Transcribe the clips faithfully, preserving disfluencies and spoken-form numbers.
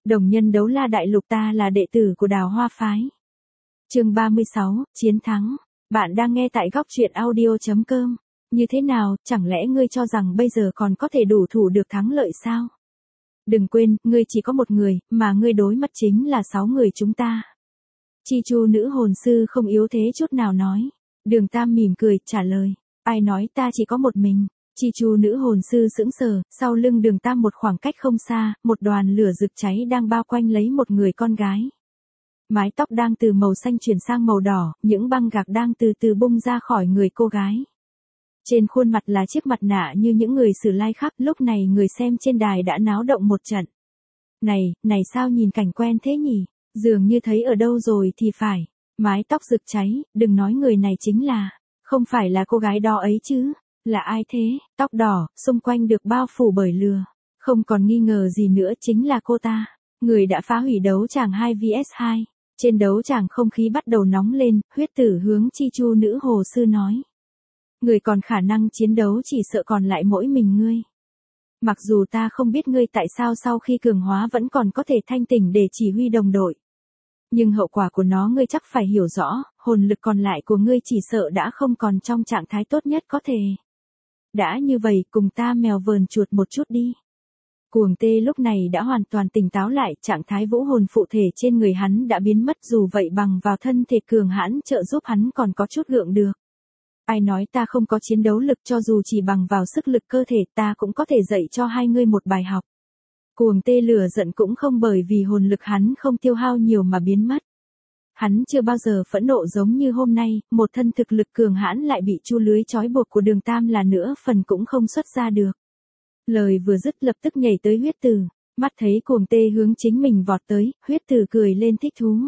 Đồng nhân đấu la đại lục, ta là đệ tử của Đào Hoa phái. Chương ba mươi sáu, chiến thắng. Bạn đang nghe tại góc truyện audio chấm com. Như thế nào, chẳng lẽ ngươi cho rằng bây giờ còn có thể đủ thủ được thắng lợi sao? Đừng quên, ngươi chỉ có một người, mà ngươi đối mặt chính là sáu người chúng ta. Chi Chu nữ hồn sư không yếu thế chút nào nói. Đường Tam mỉm cười, trả lời. Ai nói ta chỉ có một mình? Chi Chu nữ hồn sư sững sờ, sau lưng Đường Tam một khoảng cách không xa, một đoàn lửa rực cháy đang bao quanh lấy một người con gái. Mái tóc đang từ màu xanh chuyển sang màu đỏ, những băng gạc đang từ từ bung ra khỏi người cô gái. Trên khuôn mặt là chiếc mặt nạ như những người Sử Lai Khắc, lúc này người xem trên đài đã náo động một trận. Này, này sao nhìn cảnh quen thế nhỉ? Dường như thấy ở đâu rồi thì phải. Mái tóc rực cháy, đừng nói người này chính là, không phải là cô gái đó ấy chứ. Là ai thế? Tóc đỏ, xung quanh được bao phủ bởi lửa. Không còn nghi ngờ gì nữa, chính là cô ta. Người đã phá hủy đấu tràng hai vs hai. Trên đấu tràng không khí bắt đầu nóng lên, huyết tử hướng Chi Chu nữ hồ sư nói. Người còn khả năng chiến đấu chỉ sợ còn lại mỗi mình ngươi. Mặc dù ta không biết ngươi tại sao sau khi cường hóa vẫn còn có thể thanh tỉnh để chỉ huy đồng đội. Nhưng hậu quả của nó ngươi chắc phải hiểu rõ, hồn lực còn lại của ngươi chỉ sợ đã không còn trong trạng thái tốt nhất có thể. Đã như vậy, cùng ta mèo vờn chuột một chút đi. Cuồng tê lúc này đã hoàn toàn tỉnh táo lại, trạng thái vũ hồn phụ thể trên người hắn đã biến mất, dù vậy bằng vào thân thể cường hãn trợ giúp hắn còn có chút gượng được. Ai nói ta không có chiến đấu lực, cho dù chỉ bằng vào sức lực cơ thể ta cũng có thể dạy cho hai ngươi một bài học. Cuồng tê lửa giận cũng không bởi vì hồn lực hắn không tiêu hao nhiều mà biến mất. Hắn chưa bao giờ phẫn nộ giống như hôm nay, một thân thực lực cường hãn lại bị chu lưới trói buộc của Đường Tam là nữa phần cũng không xuất ra được. Lời vừa dứt lập tức nhảy tới huyết tử, mắt thấy cuồng tê hướng chính mình vọt tới, huyết tử cười lên thích thú.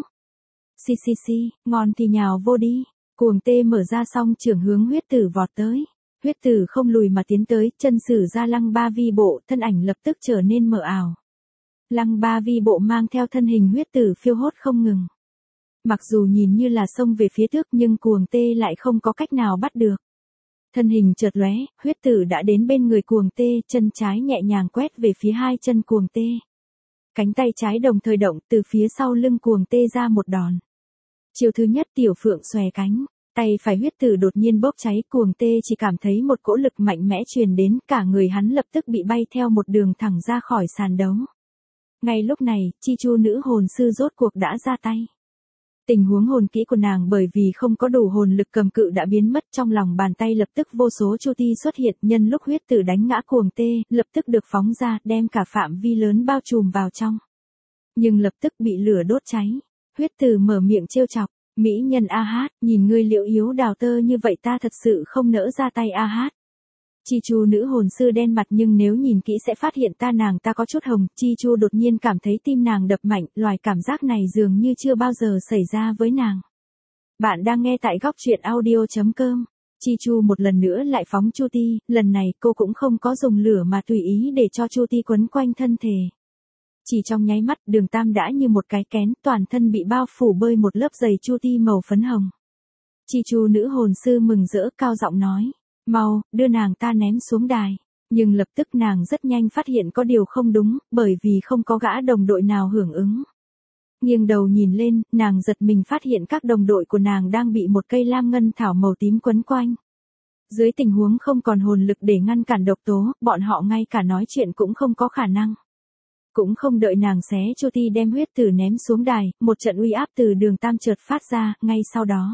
Xì xì xì, ngon thì nhào vô đi. Cuồng tê mở ra song trưởng hướng huyết tử vọt tới. Huyết tử không lùi mà tiến tới, chân sử ra lăng ba vi bộ, thân ảnh lập tức trở nên mờ ảo. Lăng ba vi bộ mang theo thân hình huyết tử phiêu hốt không ngừng. Mặc dù nhìn như là xông về phía trước nhưng cuồng tê lại không có cách nào bắt được. Thân hình chợt lóe, huyết tử đã đến bên người cuồng tê, chân trái nhẹ nhàng quét về phía hai chân cuồng tê. Cánh tay trái đồng thời động, từ phía sau lưng cuồng tê ra một đòn. Chiêu thứ nhất tiểu phượng xòe cánh, tay phải huyết tử đột nhiên bốc cháy, cuồng tê chỉ cảm thấy một cỗ lực mạnh mẽ truyền đến, cả người hắn lập tức bị bay theo một đường thẳng ra khỏi sàn đấu. Ngay lúc này, Chi Chu nữ hồn sư rốt cuộc đã ra tay. Tình huống hồn kỹ của nàng bởi vì không có đủ hồn lực cầm cự đã biến mất, trong lòng bàn tay lập tức vô số chu ti xuất hiện, nhân lúc huyết tử đánh ngã cuồng tê, lập tức được phóng ra, đem cả phạm vi lớn bao trùm vào trong. Nhưng lập tức bị lửa đốt cháy. Huyết tử mở miệng trêu chọc, mỹ nhân a hát, nhìn ngươi liệu yếu đào tơ như vậy ta thật sự không nỡ ra tay a hát. Chi Chu nữ hồn sư đen mặt, nhưng nếu nhìn kỹ sẽ phát hiện ta nàng ta có chút hồng. Chi Chu đột nhiên cảm thấy tim nàng đập mạnh, loài cảm giác này dường như chưa bao giờ xảy ra với nàng. Bạn đang nghe tại góc truyện audio chấm com. Chi Chu một lần nữa lại phóng chu ti, lần này cô cũng không có dùng lửa mà tùy ý để cho chu ti quấn quanh thân thể. Chỉ trong nháy mắt, Đường Tam đã như một cái kén, toàn thân bị bao phủ bởi một lớp dày chu ti màu phấn hồng. Chi Chu nữ hồn sư mừng rỡ cao giọng nói. Mau, đưa nàng ta ném xuống đài. Nhưng lập tức nàng rất nhanh phát hiện có điều không đúng, bởi vì không có gã đồng đội nào hưởng ứng. Nghiêng đầu nhìn lên, nàng giật mình phát hiện các đồng đội của nàng đang bị một cây lam ngân thảo màu tím quấn quanh. Dưới tình huống không còn hồn lực để ngăn cản độc tố, bọn họ ngay cả nói chuyện cũng không có khả năng. Cũng không đợi nàng xé chu ti đem huyết tử ném xuống đài, một trận uy áp từ Đường Tam chợt phát ra, ngay sau đó.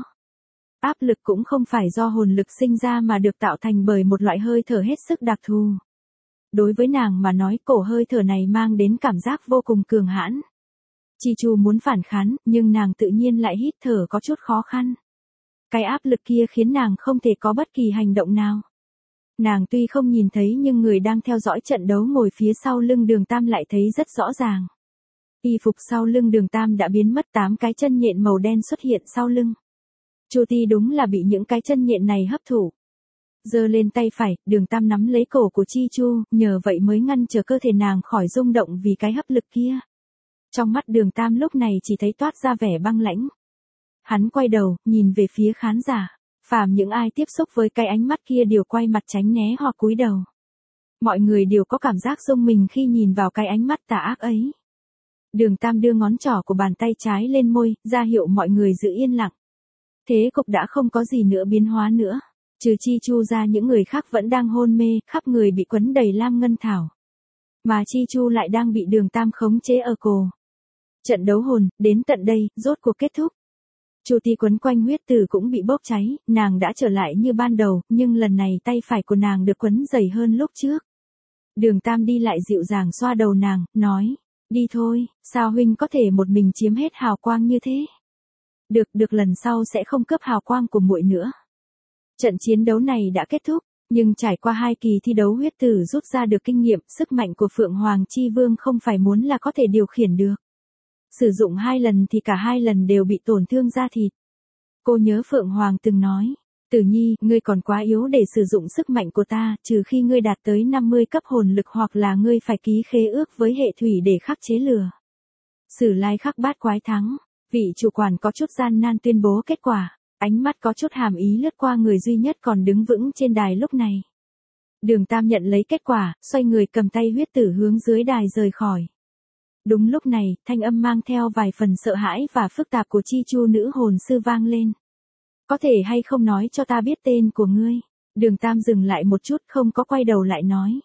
Áp lực cũng không phải do hồn lực sinh ra mà được tạo thành bởi một loại hơi thở hết sức đặc thù. Đối với nàng mà nói, cổ hơi thở này mang đến cảm giác vô cùng cường hãn. Chi Chu muốn phản kháng, nhưng nàng tự nhiên lại hít thở có chút khó khăn. Cái áp lực kia khiến nàng không thể có bất kỳ hành động nào. Nàng tuy không nhìn thấy nhưng người đang theo dõi trận đấu ngồi phía sau lưng Đường Tam lại thấy rất rõ ràng. Y phục sau lưng Đường Tam đã biến mất, tám cái chân nhện màu đen xuất hiện sau lưng. Chu ti đúng là bị những cái chân nhện này hấp thụ. Giơ lên tay phải, Đường Tam nắm lấy cổ của Chi Chu, nhờ vậy mới ngăn trở cơ thể nàng khỏi rung động vì cái hấp lực kia. Trong mắt Đường Tam lúc này chỉ thấy toát ra vẻ băng lãnh. Hắn quay đầu, nhìn về phía khán giả. Phàm những ai tiếp xúc với cái ánh mắt kia đều quay mặt tránh né hoặc cúi đầu. Mọi người đều có cảm giác rung mình khi nhìn vào cái ánh mắt tà ác ấy. Đường Tam đưa ngón trỏ của bàn tay trái lên môi, ra hiệu mọi người giữ yên lặng. Thế cục đã không có gì nữa biến hóa nữa. Trừ Chi Chu ra những người khác vẫn đang hôn mê, khắp người bị quấn đầy lam ngân thảo. Mà Chi Chu lại đang bị Đường Tam khống chế ở cổ. Trận đấu hồn, đến tận đây, rốt cuộc kết thúc. Chu Ti quấn quanh huyết tử cũng bị bốc cháy, nàng đã trở lại như ban đầu, nhưng lần này tay phải của nàng được quấn dày hơn lúc trước. Đường Tam đi lại dịu dàng xoa đầu nàng, nói, đi thôi, sao huynh có thể một mình chiếm hết hào quang như thế? Được, được lần sau sẽ không cướp hào quang của muội nữa. Trận chiến đấu này đã kết thúc, nhưng trải qua hai kỳ thi đấu huyết tử rút ra được kinh nghiệm, sức mạnh của Phượng Hoàng Chi Vương không phải muốn là có thể điều khiển được. Sử dụng hai lần thì cả hai lần đều bị tổn thương da thịt. Cô nhớ Phượng Hoàng từng nói, Tử Nhi, ngươi còn quá yếu để sử dụng sức mạnh của ta, trừ khi ngươi đạt tới năm mươi cấp hồn lực hoặc là ngươi phải ký khế ước với hệ thủy để khắc chế lửa. Sử Lai Khắc bát quái thắng, vị chủ quản có chút gian nan tuyên bố kết quả, ánh mắt có chút hàm ý lướt qua người duy nhất còn đứng vững trên đài lúc này. Đường Tam nhận lấy kết quả, xoay người cầm tay huyết tử hướng dưới đài rời khỏi. Đúng lúc này, thanh âm mang theo vài phần sợ hãi và phức tạp của Chi Chu nữ hồn sư vang lên. Có thể hay không nói cho ta biết tên của ngươi? Đường Tam dừng lại một chút không có quay đầu lại nói.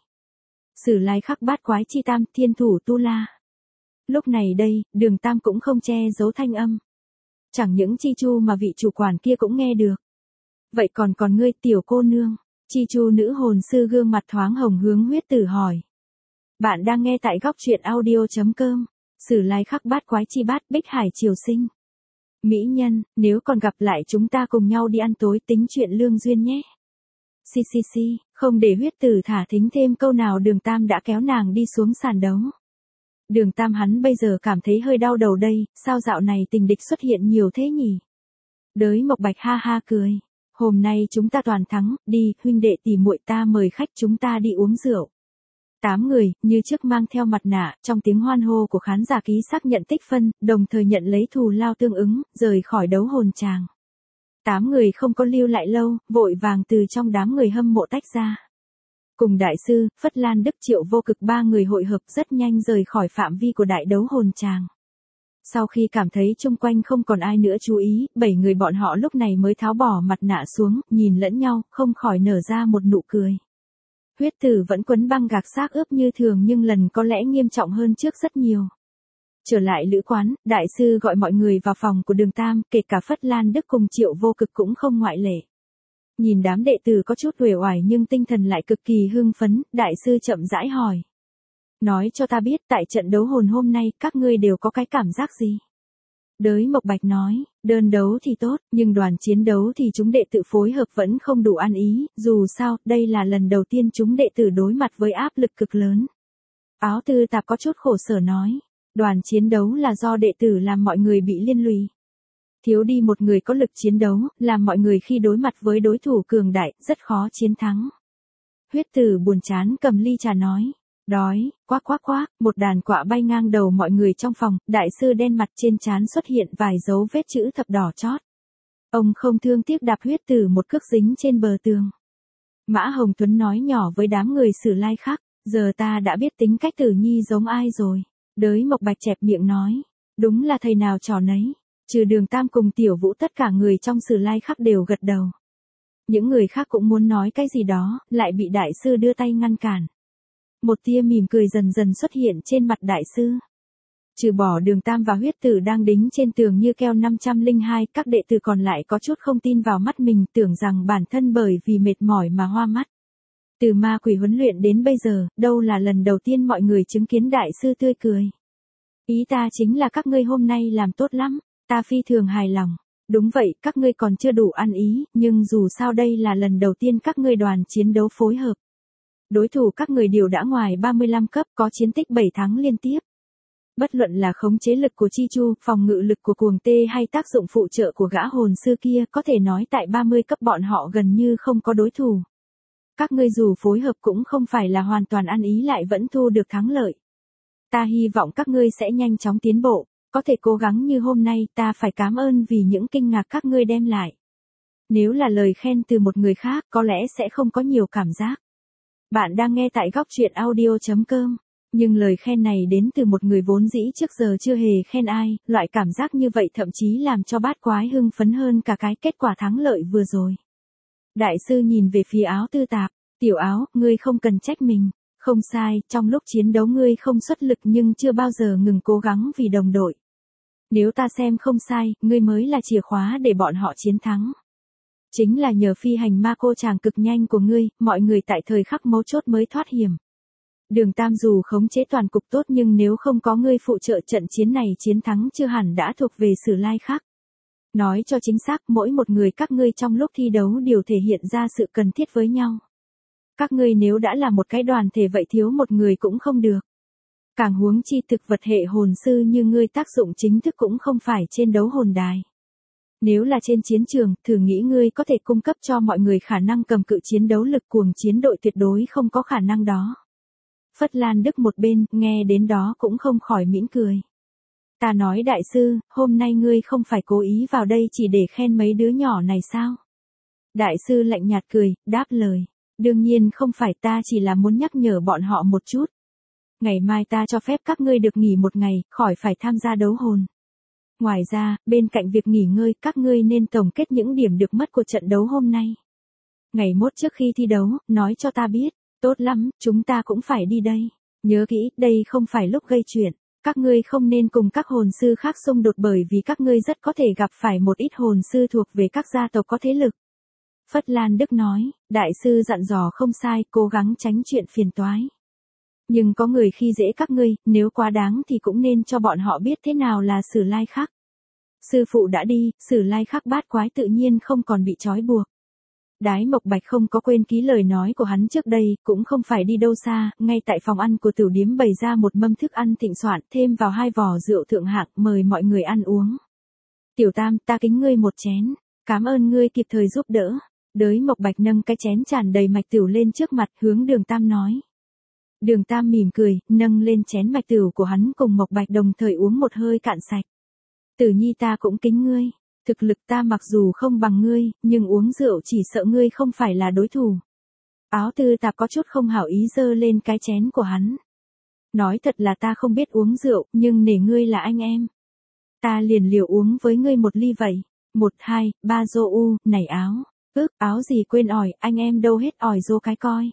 Sử Lai Khắc bát quái chi tam thiên thủ tu la. Lúc này đây, Đường Tam cũng không che giấu thanh âm. Chẳng những Chi Chu mà vị chủ quản kia cũng nghe được. Vậy còn còn ngươi tiểu cô nương? Chi Chu nữ hồn sư gương mặt thoáng hồng hướng huyết tử hỏi. Bạn đang nghe tại góc truyện audio.com. Sử Lai Khắc bát quái chi bát Bích Hải Triều Sinh. Mỹ nhân, nếu còn gặp lại chúng ta cùng nhau đi ăn tối tính chuyện lương duyên nhé. Xì xì xì, không để huyết tử thả thính thêm câu nào Đường Tam đã kéo nàng đi xuống sàn đấu. Đường Tam hắn bây giờ cảm thấy hơi đau đầu đây, sao dạo này tình địch xuất hiện nhiều thế nhỉ? Đới Mộc Bạch ha ha cười. Hôm nay chúng ta toàn thắng, đi, huynh đệ tỷ muội ta mời khách chúng ta đi uống rượu. Tám người, như trước mang theo mặt nạ, trong tiếng hoan hô của khán giả ký xác nhận tích phân, đồng thời nhận lấy thù lao tương ứng, rời khỏi đấu hồn tràng. Tám người không có lưu lại lâu, vội vàng từ trong đám người hâm mộ tách ra. Cùng đại sư, Phất Lan Đức Triệu Vô Cực ba người hội hợp rất nhanh rời khỏi phạm vi của đại đấu hồn tràng. Sau khi cảm thấy chung quanh không còn ai nữa chú ý, bảy người bọn họ lúc này mới tháo bỏ mặt nạ xuống, nhìn lẫn nhau, không khỏi nở ra một nụ cười. Huyết tử vẫn quấn băng gạc xác ướp như thường nhưng lần có lẽ nghiêm trọng hơn trước rất nhiều. Trở lại lữ quán, đại sư gọi mọi người vào phòng của Đường Tam, kể cả Phất Lan Đức cùng Triệu Vô Cực cũng không ngoại lệ. Nhìn đám đệ tử có chút uể oải nhưng tinh thần lại cực kỳ hưng phấn, đại sư chậm rãi hỏi. Nói cho ta biết tại trận đấu hồn hôm nay các ngươi đều có cái cảm giác gì? Đới Mộc Bạch nói, đơn đấu thì tốt, nhưng đoàn chiến đấu thì chúng đệ tử phối hợp vẫn không đủ ăn ý, dù sao, đây là lần đầu tiên chúng đệ tử đối mặt với áp lực cực lớn. Áo Tư Tạp có chút khổ sở nói, đoàn chiến đấu là do đệ tử làm mọi người bị liên lụy. Thiếu đi một người có lực chiến đấu, làm mọi người khi đối mặt với đối thủ cường đại, rất khó chiến thắng. Huyết tử buồn chán cầm ly trà nói. Đói, quác quác quác, một đàn quạ bay ngang đầu mọi người trong phòng, đại sư đen mặt trên trán xuất hiện vài dấu vết chữ thập đỏ chót. Ông không thương tiếc đạp huyết tử một cước dính trên bờ tường. Mã Hồng Tuấn nói nhỏ với đám người Sử Lai Khắc, giờ ta đã biết tính cách Tử Nhi giống ai rồi. Đới Mộc Bạch chẹp miệng nói, đúng là thầy nào trò nấy, trừ Đường Tam cùng Tiểu Vũ tất cả người trong Sử Lai Khắc đều gật đầu. Những người khác cũng muốn nói cái gì đó, lại bị đại sư đưa tay ngăn cản. Một tia mỉm cười dần dần xuất hiện trên mặt đại sư. Trừ bỏ Đường Tam và huyết tử đang đính trên tường như keo năm trăm lẻ hai, các đệ tử còn lại có chút không tin vào mắt mình, tưởng rằng bản thân bởi vì mệt mỏi mà hoa mắt. Từ ma quỷ huấn luyện đến bây giờ, đâu là lần đầu tiên mọi người chứng kiến đại sư tươi cười. Ý ta chính là các ngươi hôm nay làm tốt lắm, ta phi thường hài lòng. Đúng vậy, các ngươi còn chưa đủ ăn ý, nhưng dù sao đây là lần đầu tiên các ngươi đoàn chiến đấu phối hợp. Đối thủ các người đều đã ngoài ba mươi lăm cấp, có chiến tích bảy tháng liên tiếp. Bất luận là khống chế lực của Chi Chu, phòng ngự lực của Cuồng Tê hay tác dụng phụ trợ của gã hồn sư kia, có thể nói tại ba mươi cấp bọn họ gần như không có đối thủ. Các ngươi dù phối hợp cũng không phải là hoàn toàn ăn ý lại vẫn thu được thắng lợi. Ta hy vọng các ngươi sẽ nhanh chóng tiến bộ, có thể cố gắng như hôm nay, ta phải cảm ơn vì những kinh ngạc các ngươi đem lại. Nếu là lời khen từ một người khác, có lẽ sẽ không có nhiều cảm giác. Bạn đang nghe tại góc truyện audio.com. Nhưng lời khen này đến từ một người vốn dĩ trước giờ chưa hề khen ai, loại cảm giác như vậy thậm chí làm cho bát quái hưng phấn hơn cả cái kết quả thắng lợi vừa rồi. Đại sư nhìn về phía Áo Tư Tạp, tiểu Áo, ngươi không cần trách mình. Không sai, trong lúc chiến đấu ngươi không xuất lực nhưng chưa bao giờ ngừng cố gắng vì đồng đội. Nếu ta xem không sai, ngươi mới là chìa khóa để bọn họ chiến thắng. Chính là nhờ phi hành ma cô chàng cực nhanh của ngươi, mọi người tại thời khắc mấu chốt mới thoát hiểm. Đường Tam dù khống chế toàn cục tốt nhưng nếu không có ngươi phụ trợ trận chiến này chiến thắng chưa hẳn đã thuộc về Sử Lai Khắc. Nói cho chính xác, mỗi một người các ngươi trong lúc thi đấu đều thể hiện ra sự cần thiết với nhau. Các ngươi nếu đã là một cái đoàn thể vậy thiếu một người cũng không được. Càng huống chi thực vật hệ hồn sư như ngươi tác dụng chính thức cũng không phải trên đấu hồn đài. Nếu là trên chiến trường, thử nghĩ ngươi có thể cung cấp cho mọi người khả năng cầm cự chiến đấu lực cuồng chiến đội tuyệt đối không có khả năng đó. Phất Lan Đức một bên, nghe đến đó cũng không khỏi mỉm cười. Ta nói đại sư, hôm nay ngươi không phải cố ý vào đây chỉ để khen mấy đứa nhỏ này sao? Đại sư lạnh nhạt cười, đáp lời. Đương nhiên không phải, ta chỉ là muốn nhắc nhở bọn họ một chút. Ngày mai ta cho phép các ngươi được nghỉ một ngày, khỏi phải tham gia đấu hồn. Ngoài ra, bên cạnh việc nghỉ ngơi, các ngươi nên tổng kết những điểm được mất của trận đấu hôm nay. Ngày mốt trước khi thi đấu, nói cho ta biết. Tốt lắm, chúng ta cũng phải đi đây. Nhớ kỹ, đây không phải lúc gây chuyện. Các ngươi không nên cùng các hồn sư khác xung đột bởi vì các ngươi rất có thể gặp phải một ít hồn sư thuộc về các gia tộc có thế lực. Phất Lan Đức nói, đại sư dặn dò không sai, cố gắng tránh chuyện phiền toái. Nhưng có người khi dễ các ngươi, nếu quá đáng thì cũng nên cho bọn họ biết thế nào là Sử Lai Khắc. Sư phụ đã đi, Sử Lai Khắc bát quái tự nhiên không còn bị trói buộc. Đái Mộc Bạch không có quên ký lời nói của hắn trước đây, cũng không phải đi đâu xa, ngay tại phòng ăn của tiểu điếm bày ra một mâm thức ăn thịnh soạn, thêm vào hai vò rượu thượng hạng, mời mọi người ăn uống. Tiểu Tam, ta kính ngươi một chén, cảm ơn ngươi kịp thời giúp đỡ. Đới Mộc Bạch nâng cái chén tràn đầy mạch tửu lên trước mặt, hướng Đường Tam nói. Đường Tam mỉm cười, nâng lên chén mạch tửu của hắn cùng Mộc Bạch đồng thời uống một hơi cạn sạch. Tử Nhi ta cũng kính ngươi. Thực lực ta mặc dù không bằng ngươi, nhưng uống rượu chỉ sợ ngươi không phải là đối thủ. Áo Tư Tạp có chút không hảo ý giơ lên cái chén của hắn. Nói thật là ta không biết uống rượu, nhưng nể ngươi là anh em. Ta liền liều uống với ngươi một ly vậy. Một, hai, ba dô u, này Áo. Ước, Áo gì quên ỏi, anh em đâu hết ỏi dô cái coi.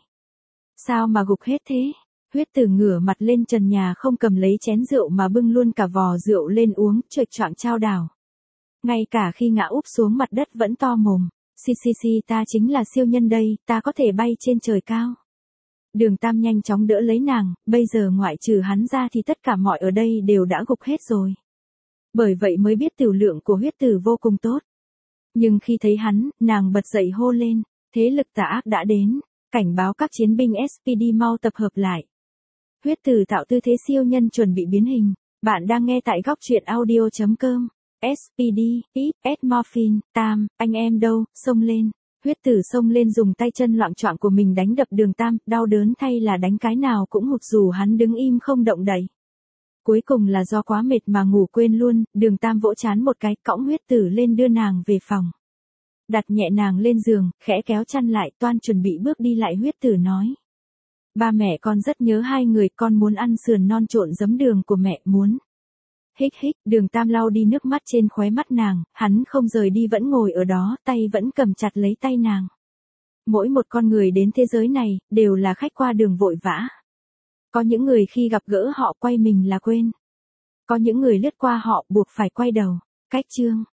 Sao mà gục hết thế? Huyết Tử ngửa mặt lên trần nhà không cầm lấy chén rượu mà bưng luôn cả vò rượu lên uống, chuệch choạng chao đảo. Ngay cả khi ngã úp xuống mặt đất vẫn to mồm. Xì xì xì, ta chính là siêu nhân đây, ta có thể bay trên trời cao. Đường Tam nhanh chóng đỡ lấy nàng, bây giờ ngoại trừ hắn ra thì tất cả mọi ở đây đều đã gục hết rồi. Bởi vậy mới biết tiểu lượng của Huyết Tử vô cùng tốt. Nhưng khi thấy hắn, nàng bật dậy hô lên, thế lực tà ác đã đến, cảnh báo các chiến binh ét pê đê mau tập hợp lại. Huyết Tử tạo tư thế siêu nhân chuẩn bị biến hình, bạn đang nghe tại góc truyện audio chấm com. ét pê đê, ít, S Morphin, Tam, anh em đâu, xông lên. Huyết Tử xông lên dùng tay chân loạng choạng của mình đánh đập Đường Tam, đau đớn thay là đánh cái nào cũng hụt dù hắn đứng im không động đậy. Cuối cùng là do quá mệt mà ngủ quên luôn, Đường Tam vỗ chán một cái, cõng Huyết Tử lên đưa nàng về phòng. Đặt nhẹ nàng lên giường, khẽ kéo chăn lại, toan chuẩn bị bước đi lại Huyết Tử nói. Ba mẹ con rất nhớ hai người, con muốn ăn sườn non trộn giấm đường của mẹ, muốn. Hích hích, Đường Tam lau đi nước mắt trên khóe mắt nàng, hắn không rời đi vẫn ngồi ở đó, tay vẫn cầm chặt lấy tay nàng. Mỗi một con người đến thế giới này, đều là khách qua đường vội vã. Có những người khi gặp gỡ họ quay mình là quên. Có những người lướt qua họ buộc phải quay đầu. Cách chương.